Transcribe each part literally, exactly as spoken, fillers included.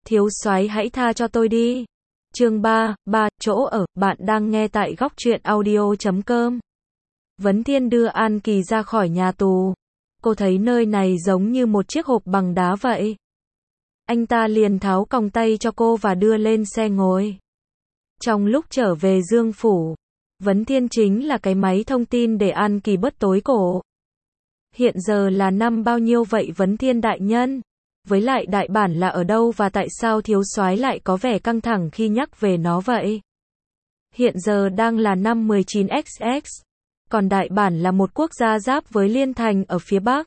Thiếu soái hãy tha cho tôi đi. Chương ba, ba, chỗ ở, bạn đang nghe tại góc truyện audio chấm com. Vấn Thiên đưa An Kỳ ra khỏi nhà tù. Cô thấy nơi này giống như một chiếc hộp bằng đá vậy. Anh ta liền tháo còng tay cho cô và đưa lên xe ngồi. Trong lúc trở về Dương Phủ, Vấn Thiên chính là cái máy thông tin để An Kỳ bớt tối cổ. Hiện giờ là năm bao nhiêu vậy Vấn Thiên đại nhân? Với lại đại bản là ở đâu và tại sao thiếu soái lại có vẻ căng thẳng khi nhắc về nó vậy? Hiện giờ đang là năm mười chín xx, còn đại bản là một quốc gia giáp với Liên Thành ở phía Bắc.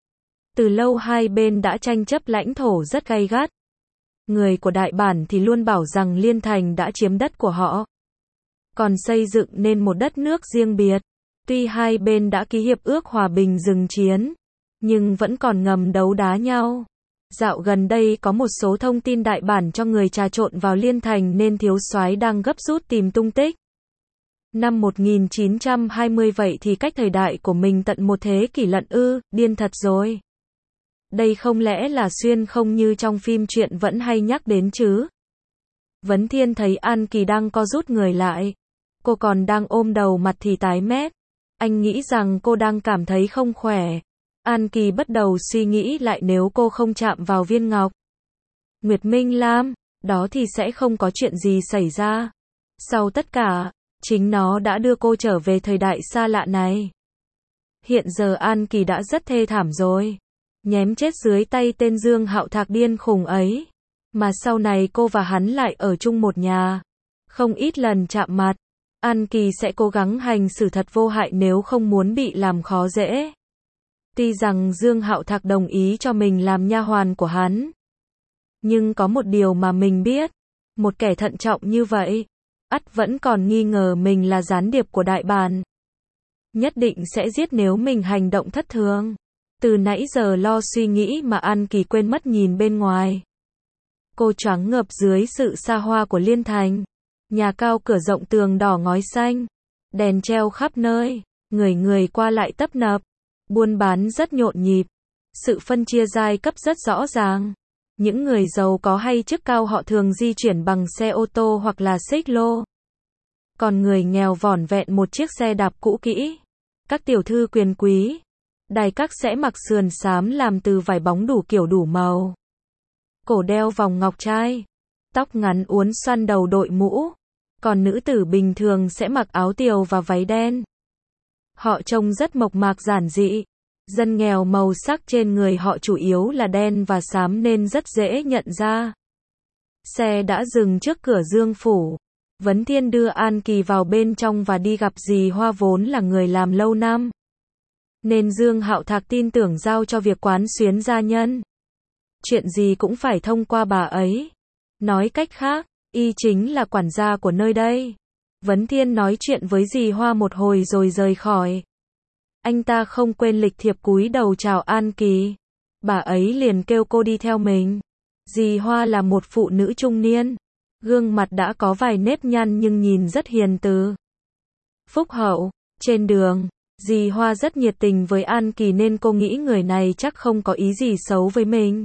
Từ lâu hai bên đã tranh chấp lãnh thổ rất gay gắt. Người của đại bản thì luôn bảo rằng Liên Thành đã chiếm đất của họ, còn xây dựng nên một đất nước riêng biệt. Tuy hai bên đã ký hiệp ước hòa bình dừng chiến, nhưng vẫn còn ngầm đấu đá nhau. Dạo gần đây có một số thông tin đại bản cho người trà trộn vào Liên Thành nên thiếu soái đang gấp rút tìm tung tích. Năm một nghìn chín trăm hai mươi vậy thì cách thời đại của mình tận một thế kỷ lận ư, điên thật rồi. Đây không lẽ là xuyên không như trong phim truyện vẫn hay nhắc đến chứ? Vấn Thiên thấy An Kỳ đang co rút người lại. Cô còn đang ôm đầu mặt thì tái mét. Anh nghĩ rằng cô đang cảm thấy không khỏe. An Kỳ bắt đầu suy nghĩ lại nếu cô không chạm vào viên ngọc Nguyệt Minh Lam, đó thì sẽ không có chuyện gì xảy ra. Sau tất cả, chính nó đã đưa cô trở về thời đại xa lạ này. Hiện giờ An Kỳ đã rất thê thảm rồi. Nhém chết dưới tay tên Dương Hạo Thạc điên khùng ấy. Mà sau này cô và hắn lại ở chung một nhà. Không ít lần chạm mặt. An Kỳ sẽ cố gắng hành xử thật vô hại nếu không muốn bị làm khó dễ. Tuy rằng Dương Hạo Thạc đồng ý cho mình làm nha hoàn của hắn, nhưng có một điều mà mình biết, một kẻ thận trọng như vậy, ắt vẫn còn nghi ngờ mình là gián điệp của đại bản. Nhất định sẽ giết nếu mình hành động thất thường. Từ nãy giờ lo suy nghĩ mà An Kỳ quên mất nhìn bên ngoài. Cô choáng ngợp dưới sự xa hoa của Liên Thành. Nhà cao cửa rộng tường đỏ ngói xanh, đèn treo khắp nơi, người người qua lại tấp nập. Buôn bán rất nhộn nhịp, sự phân chia giai cấp rất rõ ràng. Những người giàu có hay chức cao họ thường di chuyển bằng xe ô tô hoặc là xích lô. Còn người nghèo vỏn vẹn một chiếc xe đạp cũ kỹ. Các tiểu thư quyền quý, đài các sẽ mặc sườn xám làm từ vải bóng đủ kiểu đủ màu. Cổ đeo vòng ngọc trai, tóc ngắn uốn xoăn đầu đội mũ. Còn nữ tử bình thường sẽ mặc áo tiều và váy đen. Họ trông rất mộc mạc giản dị. Dân nghèo màu sắc trên người họ chủ yếu là đen và xám nên rất dễ nhận ra. Xe đã dừng trước cửa Dương Phủ. Vấn Thiên đưa An Kỳ vào bên trong và đi gặp dì Hoa vốn là người làm lâu năm. Nên Dương Hạo Thạc tin tưởng giao cho việc quán xuyến gia nhân. Chuyện gì cũng phải thông qua bà ấy. Nói cách khác, y chính là quản gia của nơi đây. Vấn Thiên nói chuyện với dì Hoa một hồi rồi rời khỏi. Anh ta không quên lịch thiệp cúi đầu chào An Kỳ. Bà ấy liền kêu cô đi theo mình. Dì Hoa là một phụ nữ trung niên. Gương mặt đã có vài nếp nhăn nhưng nhìn rất hiền từ, phúc hậu. Trên đường, dì Hoa rất nhiệt tình với An Kỳ nên cô nghĩ người này chắc không có ý gì xấu với mình.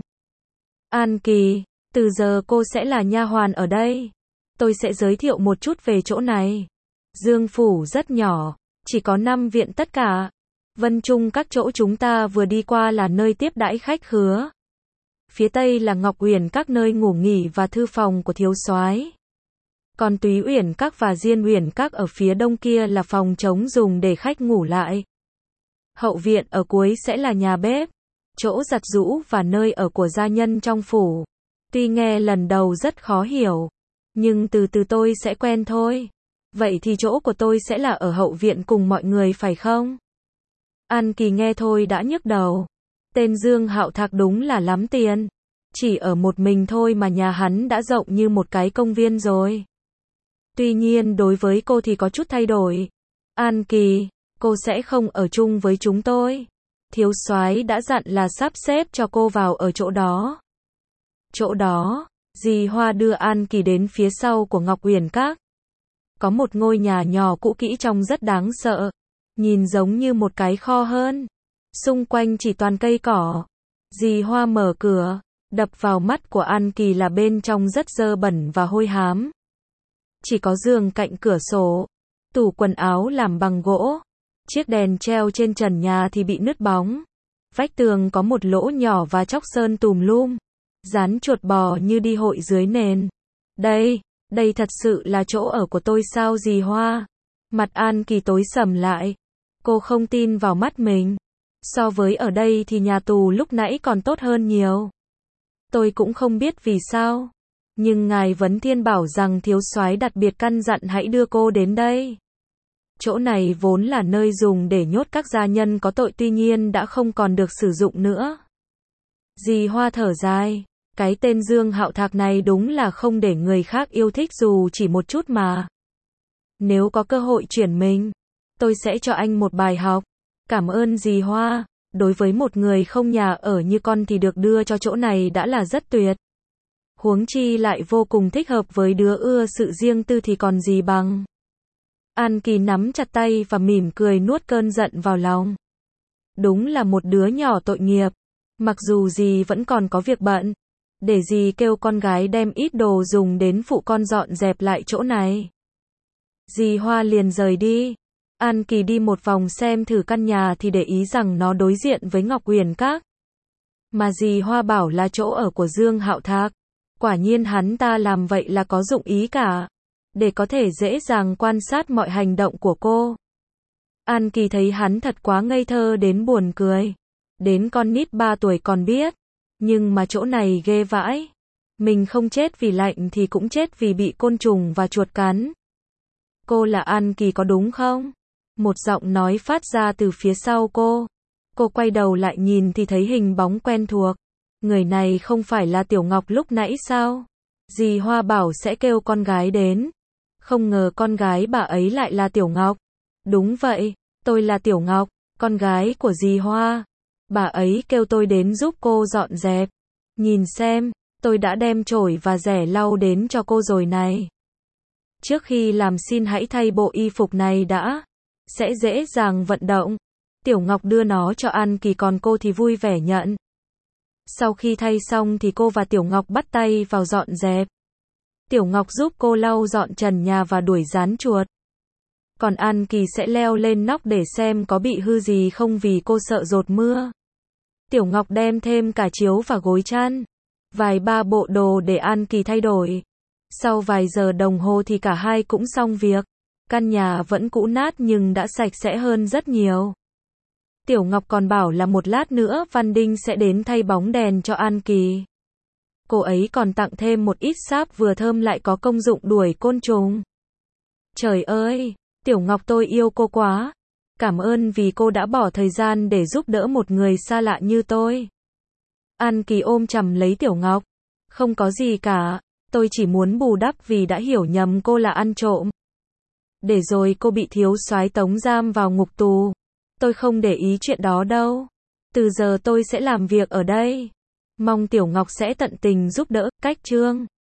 An Kỳ, từ giờ cô sẽ là nha hoàn ở đây. Tôi sẽ giới thiệu một chút về chỗ này. Dương Phủ rất nhỏ, chỉ có năm viện tất cả. Vân Trung các chỗ chúng ta vừa đi qua là nơi tiếp đãi khách khứa. Phía tây là Ngọc Uyển các nơi ngủ nghỉ và thư phòng của thiếu soái. Còn Túy Uyển các và Diên Uyển các ở phía đông kia là phòng trống dùng để khách ngủ lại. Hậu viện ở cuối sẽ là nhà bếp, chỗ giặt giũ và nơi ở của gia nhân trong phủ. Tuy nghe lần đầu rất khó hiểu, nhưng từ từ tôi sẽ quen thôi. Vậy thì chỗ của tôi sẽ là ở hậu viện cùng mọi người phải không? An Kỳ nghe thôi đã nhức đầu. Tên Dương Hạo Thạc đúng là lắm tiền. Chỉ ở một mình thôi mà nhà hắn đã rộng như một cái công viên rồi. Tuy nhiên đối với cô thì có chút thay đổi. An Kỳ, cô sẽ không ở chung với chúng tôi. Thiếu soái đã dặn là sắp xếp cho cô vào ở chỗ đó. Chỗ đó, dì Hoa đưa An Kỳ đến phía sau của Ngọc Uyển các. Có một ngôi nhà nhỏ cũ kỹ trông rất đáng sợ. Nhìn giống như một cái kho hơn. Xung quanh chỉ toàn cây cỏ. Dì Hoa mở cửa. Đập vào mắt của An Kỳ là bên trong rất dơ bẩn và hôi hám. Chỉ có giường cạnh cửa sổ, tủ quần áo làm bằng gỗ, chiếc đèn treo trên trần nhà thì bị nứt bóng. Vách tường có một lỗ nhỏ và chóc sơn tùm lum, dán chuột bò như đi hội dưới nền. Đây, đây thật sự là chỗ ở của tôi sao dì Hoa? Mặt An Kỳ tối sầm lại. Cô không tin vào mắt mình. So với ở đây thì nhà tù lúc nãy còn tốt hơn nhiều. Tôi cũng không biết vì sao. Nhưng ngài Vấn Thiên bảo rằng thiếu soái đặc biệt căn dặn hãy đưa cô đến đây. Chỗ này vốn là nơi dùng để nhốt các gia nhân có tội tuy nhiên đã không còn được sử dụng nữa. Dì Hoa thở dài. Cái tên Dương Hạo Thạc này đúng là không để người khác yêu thích dù chỉ một chút mà. Nếu có cơ hội chuyển mình, tôi sẽ cho anh một bài học. Cảm ơn dì Hoa. Đối với một người không nhà ở như con thì được đưa cho chỗ này đã là rất tuyệt. Huống chi lại vô cùng thích hợp với đứa ưa sự riêng tư thì còn gì bằng. An Kỳ nắm chặt tay và mỉm cười nuốt cơn giận vào lòng. Đúng là một đứa nhỏ tội nghiệp. Mặc dù dì vẫn còn có việc bận, để dì kêu con gái đem ít đồ dùng đến phụ con dọn dẹp lại chỗ này. Dì Hoa liền rời đi. An Kỳ đi một vòng xem thử căn nhà thì để ý rằng nó đối diện với Ngọc Uyển Các. Mà dì Hoa bảo là chỗ ở của Dương Hạo Thạc. Quả nhiên hắn ta làm vậy là có dụng ý cả. Để có thể dễ dàng quan sát mọi hành động của cô. An Kỳ thấy hắn thật quá ngây thơ đến buồn cười. Đến con nít ba tuổi còn biết. Nhưng mà chỗ này ghê vãi. Mình không chết vì lạnh thì cũng chết vì bị côn trùng và chuột cắn. Cô là An Kỳ có đúng không? Một giọng nói phát ra từ phía sau cô. Cô quay đầu lại nhìn thì thấy hình bóng quen thuộc. Người này không phải là Tiểu Ngọc lúc nãy sao? Dì Hoa bảo sẽ kêu con gái đến. Không ngờ con gái bà ấy lại là Tiểu Ngọc. Đúng vậy, tôi là Tiểu Ngọc, con gái của dì Hoa. Bà ấy kêu tôi đến giúp cô dọn dẹp. Nhìn xem, tôi đã đem chổi và rẻ lau đến cho cô rồi này. Trước khi làm xin hãy thay bộ y phục này đã. Sẽ dễ dàng vận động. Tiểu Ngọc đưa nó cho An Kỳ còn cô thì vui vẻ nhận. Sau khi thay xong thì cô và Tiểu Ngọc bắt tay vào dọn dẹp. Tiểu Ngọc giúp cô lau dọn trần nhà và đuổi gián chuột. Còn An Kỳ sẽ leo lên nóc để xem có bị hư gì không vì cô sợ dột mưa. Tiểu Ngọc đem thêm cả chiếu và gối chăn. Vài ba bộ đồ để An Kỳ thay đổi. Sau vài giờ đồng hồ thì cả hai cũng xong việc. Căn nhà vẫn cũ nát nhưng đã sạch sẽ hơn rất nhiều. Tiểu Ngọc còn bảo là một lát nữa Văn Đinh sẽ đến thay bóng đèn cho An Kỳ. Cô ấy còn tặng thêm một ít sáp vừa thơm lại có công dụng đuổi côn trùng. Trời ơi, Tiểu Ngọc tôi yêu cô quá. Cảm ơn vì cô đã bỏ thời gian để giúp đỡ một người xa lạ như tôi. An Kỳ ôm chầm lấy Tiểu Ngọc. Không có gì cả, tôi chỉ muốn bù đắp vì đã hiểu nhầm cô là ăn trộm. Để rồi cô bị thiếu soái tống giam vào ngục tù. Tôi không để ý chuyện đó đâu. Từ giờ tôi sẽ làm việc ở đây. Mong Tiểu Ngọc sẽ tận tình giúp đỡ. Cách chương